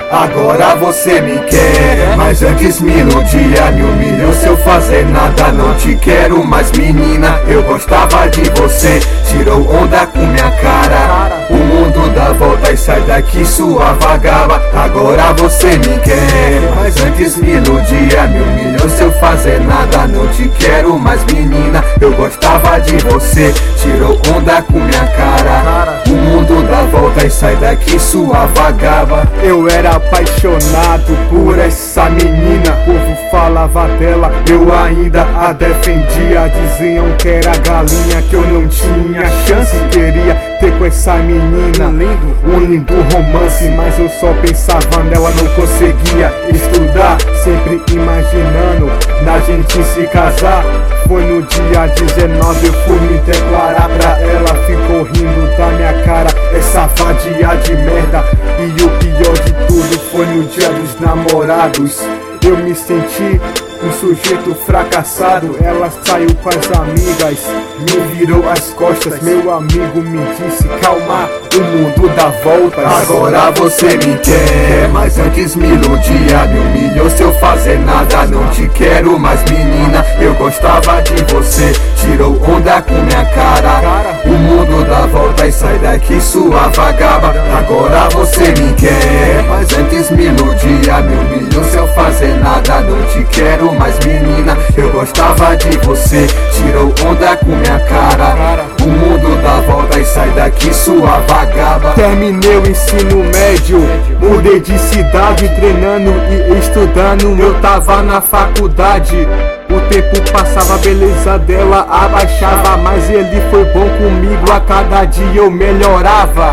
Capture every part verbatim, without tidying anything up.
agora você me quer. Mas antes me iludia, me humilhou se eu fazer nada. Não te quero mais, menina, eu gostava de você. Tirou onda com minha cara, o mundo dá volta e sai daqui sua vagaba. Agora você me quer, mas antes me iludia, me humilhou se eu fazer nada. Não te quero mais, menina, eu gostava de você. Tirou onda com minha cara, o mundo dá volta e sai daqui sua vagaba. Eu era apaixonado por essa menina, o povo falava dela, eu ainda a defendia. Diziam que era galinha, que eu não tinha chance. Queria ter com essa menina lindo, um lindo romance, mas eu só pensava nela, não conseguia estudar. Sempre imaginando na gente se casar. Foi no dia dezenove, eu fui me declarar pra ela. Ficou rindo da minha cara, essa vadia de merda. E o pior de tudo foi no dia dos namorados. Eu me senti um sujeito fracassado. Ela saiu com as amigas, me virou as costas. Meu amigo me disse, calma, o mundo dá voltas. Agora você me quer, mas antes me iludia, me humilhou se eu fazer nada. Não te quero mais, menina, eu gostava de você. Tirou onda com minha cara, o mundo dá volta e sai daqui sua vagaba. Agora você me quer, mas antes me iludia, me humilhou se eu fazer nada. Não te quero mais, menina, eu gostava de você. Tirou onda com minha cara, o mundo dá volta e sai daqui sua vagaba. Terminei o ensino médio, mudei de cidade, treinando e estudando. Eu tava na faculdade, o tempo passava, a beleza dela abaixava, mas ele foi bom comigo, a cada dia eu melhorava.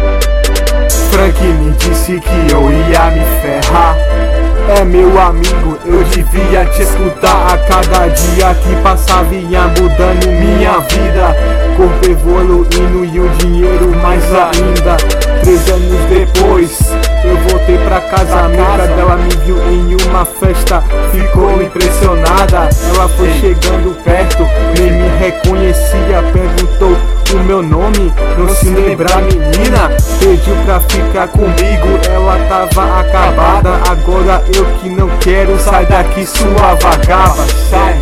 Frank me disse que eu ia me ferrar. É meu amigo, eu devia te escutar. A cada dia que passava ia mudando minha vida. Corpo evoluindo e o dinheiro mais ainda. Três anos depois eu voltei pra casa, a amiga dela me viu em uma festa, ficou impressionada. Ela foi chegando perto, nem me reconhecia, perguntou o meu nome, não se lembra, menina. Pediu pra ficar comigo, ela tava acabada. Agora eu que não quero, sai daqui sua vagaba, sai.